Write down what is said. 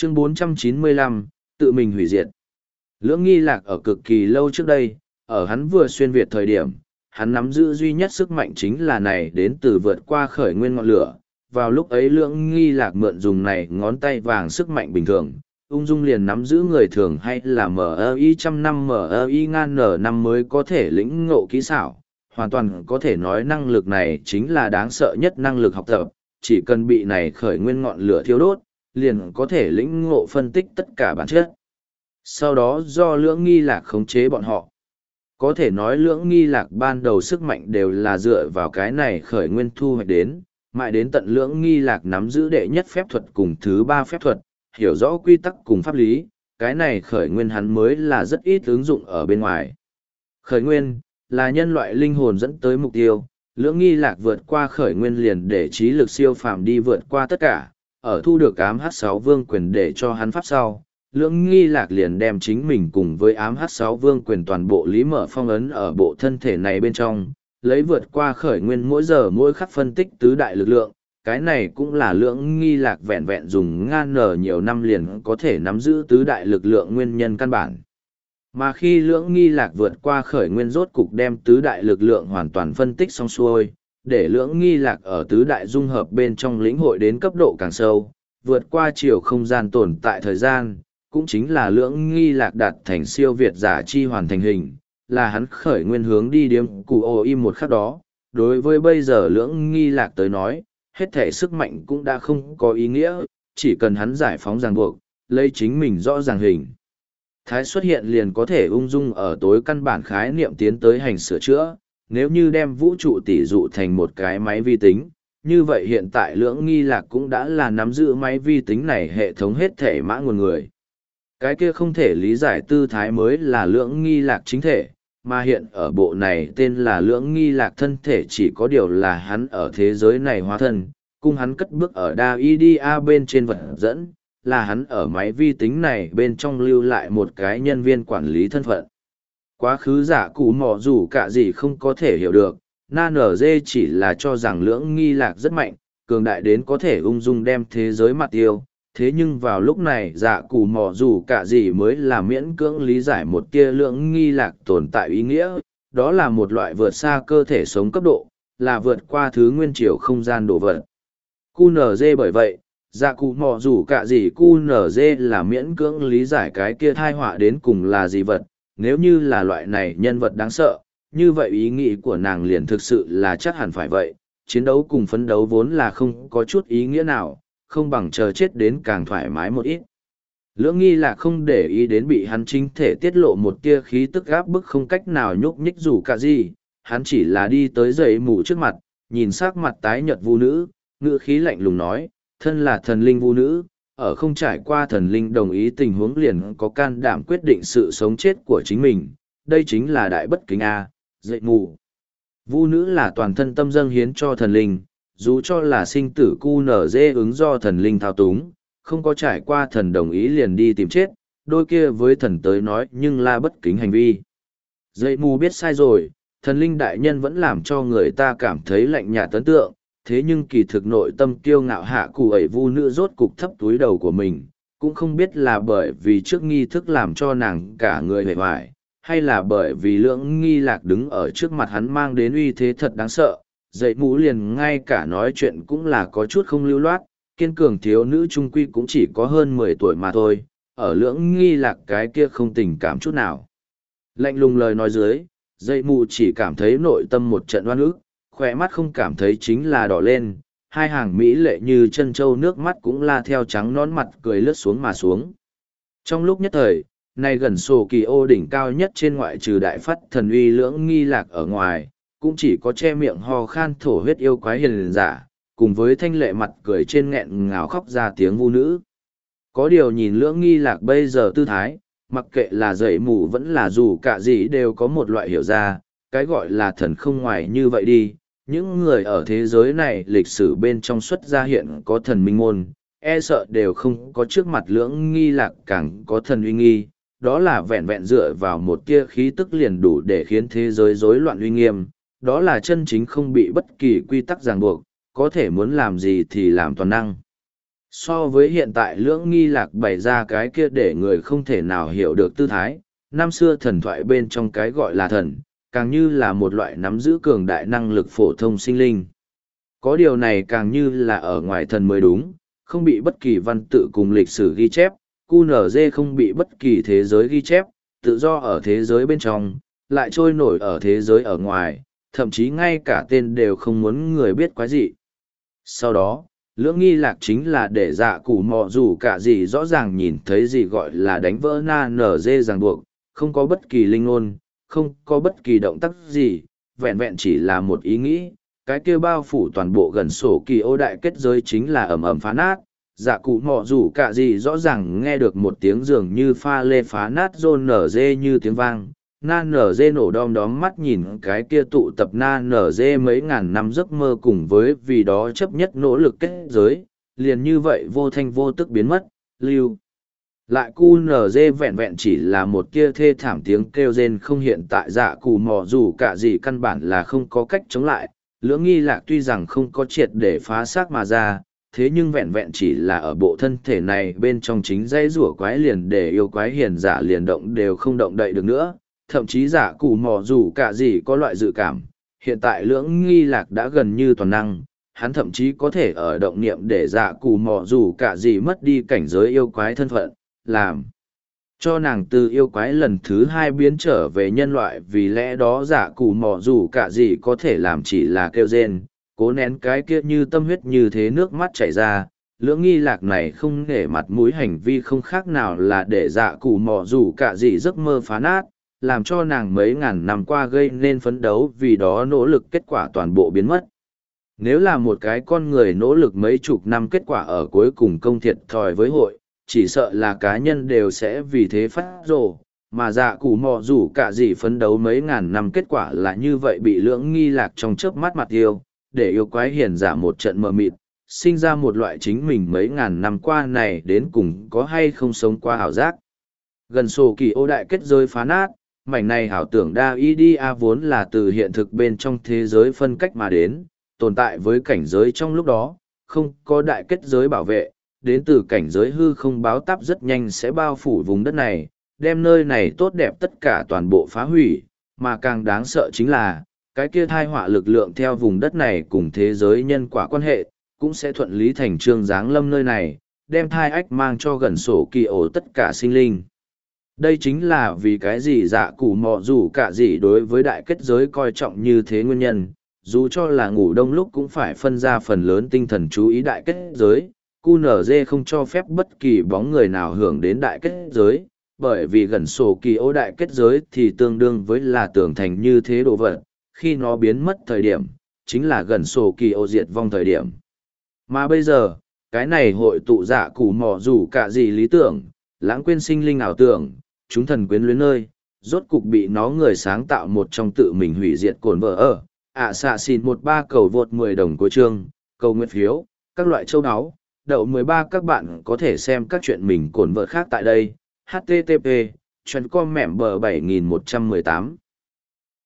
Chương 495, tự mình hủy diệt. Lưỡng nghi lạc ở cực kỳ lâu trước đây, ở hắn vừa xuyên Việt thời điểm, hắn nắm giữ duy nhất sức mạnh chính là này đến từ vượt qua khởi nguyên ngọn lửa. Vào lúc ấy lưỡng nghi lạc mượn dùng này ngón tay vàng sức mạnh bình thường, ung dung liền nắm giữ người thường hay là MI trăm năm MI ngàn n năm mới có thể lĩnh ngộ kỹ xảo. Hoàn toàn có thể nói năng lực này chính là đáng sợ nhất năng lực học tập, chỉ cần bị này khởi nguyên ngọn lửa thiêu đốt, liền có thể lĩnh ngộ phân tích tất cả bản chất. Sau đó do lưỡng nghi lạc khống chế bọn họ. Có thể nói lưỡng nghi lạc ban đầu sức mạnh đều là dựa vào cái này khởi nguyên thu hoạch đến, mãi đến tận lưỡng nghi lạc nắm giữ đệ nhất phép thuật cùng thứ ba phép thuật, hiểu rõ quy tắc cùng pháp lý, cái này khởi nguyên hắn mới là rất ít ứng dụng ở bên ngoài. Khởi nguyên, là nhân loại linh hồn dẫn tới mục tiêu, lưỡng nghi lạc vượt qua khởi nguyên liền để trí lực siêu phàm đi vượt qua tất cả, ở thu được ám H6 vương quyền để cho hắn pháp sau. Lưỡng nghi lạc liền đem chính mình cùng với ám H6 vương quyền toàn bộ lý mở phong ấn ở bộ thân thể này bên trong, lấy vượt qua khởi nguyên mỗi giờ mỗi khắc phân tích tứ đại lực lượng, cái này cũng là lưỡng nghi lạc vẹn vẹn dùng ngàn nở nhiều năm liền có thể nắm giữ tứ đại lực lượng nguyên nhân căn bản. Mà khi lưỡng nghi lạc vượt qua khởi nguyên rốt cục đem tứ đại lực lượng hoàn toàn phân tích xong xuôi, để lưỡng nghi lạc ở tứ đại dung hợp bên trong lĩnh hội đến cấp độ càng sâu, vượt qua chiều không gian tồn tại thời gian, cũng chính là lưỡng nghi lạc đạt thành siêu việt giả chi hoàn thành hình, là hắn khởi nguyên hướng đi điếm cụ ô im một khắc đó. Đối với bây giờ lưỡng nghi lạc tới nói, hết thể sức mạnh cũng đã không có ý nghĩa, chỉ cần hắn giải phóng ràng buộc, lấy chính mình rõ ràng hình. Thái xuất hiện liền có thể ung dung ở tối căn bản khái niệm tiến tới hành sửa chữa, nếu như đem vũ trụ tỷ dụ thành một cái máy vi tính, như vậy hiện tại lưỡng nghi lạc cũng đã là nắm giữ máy vi tính này hệ thống hết thể mã nguồn người. Cái kia không thể lý giải tư thái mới là lưỡng nghi lạc chính thể, mà hiện ở bộ này tên là lưỡng nghi lạc thân thể chỉ có điều là hắn ở thế giới này hóa thân, cùng hắn cất bước ở đa IDA bên trên vật dẫn, là hắn ở máy vi tính này bên trong lưu lại một cái nhân viên quản lý thân phận. Quá khứ giả cụ mò dù cả gì không có thể hiểu được, NG chỉ là cho rằng lưỡng nghi lạc rất mạnh, cường đại đến có thể ung dung đem thế giới mặt tiêu. Thế nhưng vào lúc này dạ cụ mò dù cả gì mới là miễn cưỡng lý giải một tia lưỡng nghi lạc tồn tại ý nghĩa, đó là một loại vượt xa cơ thể sống cấp độ, là vượt qua thứ nguyên chiều không gian đồ vật. QNZ bởi vậy, dạ cụ mò dù cả gì QNZ là miễn cưỡng lý giải cái kia thai họa đến cùng là gì vật, nếu như là loại này nhân vật đáng sợ, như vậy ý nghĩ của nàng liền thực sự là chắc hẳn phải vậy, chiến đấu cùng phấn đấu vốn là không có chút ý nghĩa nào, không bằng chờ chết đến càng thoải mái một ít. Lưỡng nghi là không để ý đến bị hắn chính thể tiết lộ một tia khí tức gáp bức không cách nào nhúc nhích dù cả gì, hắn chỉ là đi tới giày mù trước mặt, nhìn sắc mặt tái nhợt vu nữ, ngữ khí lạnh lùng nói, thân là thần linh vu nữ, ở không trải qua thần linh đồng ý tình huống liền có can đảm quyết định sự sống chết của chính mình, đây chính là đại bất kính A, dậy mù. Vu nữ là toàn thân tâm dâng hiến cho thần linh, dù cho là sinh tử QNZ ứng do thần linh thao túng, không có trải qua thần đồng ý liền đi tìm chết, đôi kia với thần tới nói nhưng là bất kính hành vi. Dậy mù biết sai rồi, thần linh đại nhân vẫn làm cho người ta cảm thấy lạnh nhạt ấn tượng, thế nhưng kỳ thực nội tâm kiêu ngạo hạ cụ ấy vu nữ rốt cục thấp túi đầu của mình, cũng không biết là bởi vì trước nghi thức làm cho nàng cả người hề hoài, hay là bởi vì lưỡng nghi lạc đứng ở trước mặt hắn mang đến uy thế thật đáng sợ. Dậy mũ liền ngay cả nói chuyện cũng là có chút không lưu loát, kiên cường thiếu nữ trung quy cũng chỉ có hơn 10 tuổi mà thôi, ở lưỡng nghi lạc cái kia không tình cảm chút nào. Lạnh lùng lời nói dưới, dậy mù chỉ cảm thấy nội tâm một trận oan ức, khỏe mắt không cảm thấy chính là đỏ lên, hai hàng mỹ lệ như chân trâu nước mắt cũng la theo trắng nón mặt cười lướt xuống mà xuống. Trong lúc nhất thời, nay gần sổ kỳ ô đỉnh cao nhất trên ngoại trừ đại phát thần uy lưỡng nghi lạc ở ngoài, cũng chỉ có che miệng ho khan thổ huyết yêu quái hiền giả, cùng với thanh lệ mặt cười trên nghẹn ngào khóc ra tiếng vu nữ. Có điều nhìn lưỡng nghi lạc bây giờ tư thái, mặc kệ là dậy mù vẫn là dù cả gì đều có một loại hiểu ra, cái gọi là thần không ngoài như vậy đi. Những người ở thế giới này lịch sử bên trong xuất gia hiện có thần minh môn, e sợ đều không có trước mặt lưỡng nghi lạc càng có thần uy nghi, đó là vẹn vẹn dựa vào một tia khí tức liền đủ để khiến thế giới rối loạn uy nghiêm, đó là chân chính không bị bất kỳ quy tắc ràng buộc, có thể muốn làm gì thì làm toàn năng. So với hiện tại Lưỡng Nghi Lạc bày ra cái kia để người không thể nào hiểu được tư thái, năm xưa thần thoại bên trong cái gọi là thần, càng như là một loại nắm giữ cường đại năng lực phổ thông sinh linh. Có điều này càng như là ở ngoài thần mới đúng, không bị bất kỳ văn tự cùng lịch sử ghi chép, QNZ không bị bất kỳ thế giới ghi chép, tự do ở thế giới bên trong, lại trôi nổi ở thế giới ở ngoài, thậm chí ngay cả tên đều không muốn người biết quái gì. Sau đó, Lưỡng Nghi Lạc chính là để dạ củ mò dù cả gì rõ ràng nhìn thấy gì gọi là đánh vỡ na nở dê ràng buộc, không có bất kỳ linh ngôn, không có bất kỳ động tác gì, vẹn vẹn chỉ là một ý nghĩ, cái kia bao phủ toàn bộ gần sổ kỳ ô đại kết giới chính là ầm ầm phá nát. Dạ cụ mọ rủ cả gì rõ ràng nghe được một tiếng dường như pha lê phá nát rôn nở dê như tiếng vang. Na nở dê nổ đom đóm mắt nhìn cái kia tụ tập na nở dê mấy ngàn năm giấc mơ cùng với vì đó chấp nhất nỗ lực kết giới, liền như vậy vô thanh vô tức biến mất, lưu. Lại cu nở dê vẹn vẹn chỉ là một kia thê thảm tiếng kêu rên không hiện tại dạ cụ mò dù cả gì căn bản là không có cách chống lại. Lưỡng Nghi Lạc tuy rằng không có triệt để phá xác mà ra, thế nhưng vẹn vẹn chỉ là ở bộ thân thể này bên trong chính dây rủa quái liền để yêu quái hiền giả liền động đều không động đậy được nữa, thậm chí giả cụ mò dù cả gì có loại dự cảm. Hiện tại Lưỡng Nghi Lạc đã gần như toàn năng, hắn thậm chí có thể ở động niệm để giả cụ mò dù cả gì mất đi cảnh giới yêu quái thân phận, làm cho nàng từ yêu quái lần thứ hai biến trở về nhân loại, vì lẽ đó giả cụ mò dù cả gì có thể làm chỉ là kêu rên, cố nén cái kia như tâm huyết như thế nước mắt chảy ra. Lưỡng Nghi Lạc này không nể mặt mũi hành vi không khác nào là để dạ cụ mò dù cả gì giấc mơ phá nát, làm cho nàng mấy ngàn năm qua gây nên phấn đấu vì đó nỗ lực kết quả toàn bộ biến mất. Nếu là một cái con người nỗ lực mấy chục năm kết quả ở cuối cùng công thiệt thòi với hội, chỉ sợ là cá nhân đều sẽ vì thế phát rồ, mà dạ cụ mò dù cả gì phấn đấu mấy ngàn năm kết quả là như vậy bị Lưỡng Nghi Lạc trong chớp mắt mặt yêu, để yêu quái hiền giả một trận mờ mịt, sinh ra một loại chính mình mấy ngàn năm qua này đến cùng có hay không sống qua ảo giác. Gần sổ kỳ ô đại kết giới phá nát, mảnh này ảo tưởng đa idea vốn là từ hiện thực bên trong thế giới phân cách mà đến, tồn tại với cảnh giới trong lúc đó, không có đại kết giới bảo vệ, đến từ cảnh giới hư không báo táp rất nhanh sẽ bao phủ vùng đất này, đem nơi này tốt đẹp tất cả toàn bộ phá hủy, mà càng đáng sợ chính là, cái kia thai họa lực lượng theo vùng đất này cùng thế giới nhân quả quan hệ, cũng sẽ thuận lý thành trương giáng lâm nơi này, đem thai ách mang cho gần sổ kỳ ổ tất cả sinh linh. Đây chính là vì cái gì dạ cụ mò dù cả gì đối với đại kết giới coi trọng như thế nguyên nhân, dù cho là ngủ đông lúc cũng phải phân ra phần lớn tinh thần chú ý đại kết giới, QNZ không cho phép bất kỳ bóng người nào hưởng đến đại kết giới, bởi vì gần sổ kỳ ô đại kết giới thì tương đương với là tưởng thành như thế đồ vật, khi nó biến mất thời điểm, chính là gần sổ kỳ ô diệt vong thời điểm. Mà bây giờ, cái này hội tụ dạ cụ mò dù cả gì lý tưởng, lãng quên sinh linh ảo tưởng, chúng thần quyến luyến nơi, rốt cục bị nó người sáng tạo một trong tự mình hủy diệt cồn vợ ở. Xạ xin 13 cầu vượt 10 đồng của chương, cầu nguyện phiếu, các loại châu áo, đậu 13 các bạn có thể xem các chuyện mình cồn vợ khác tại đây. HTTP, chuyện com mẹm bờ 7118.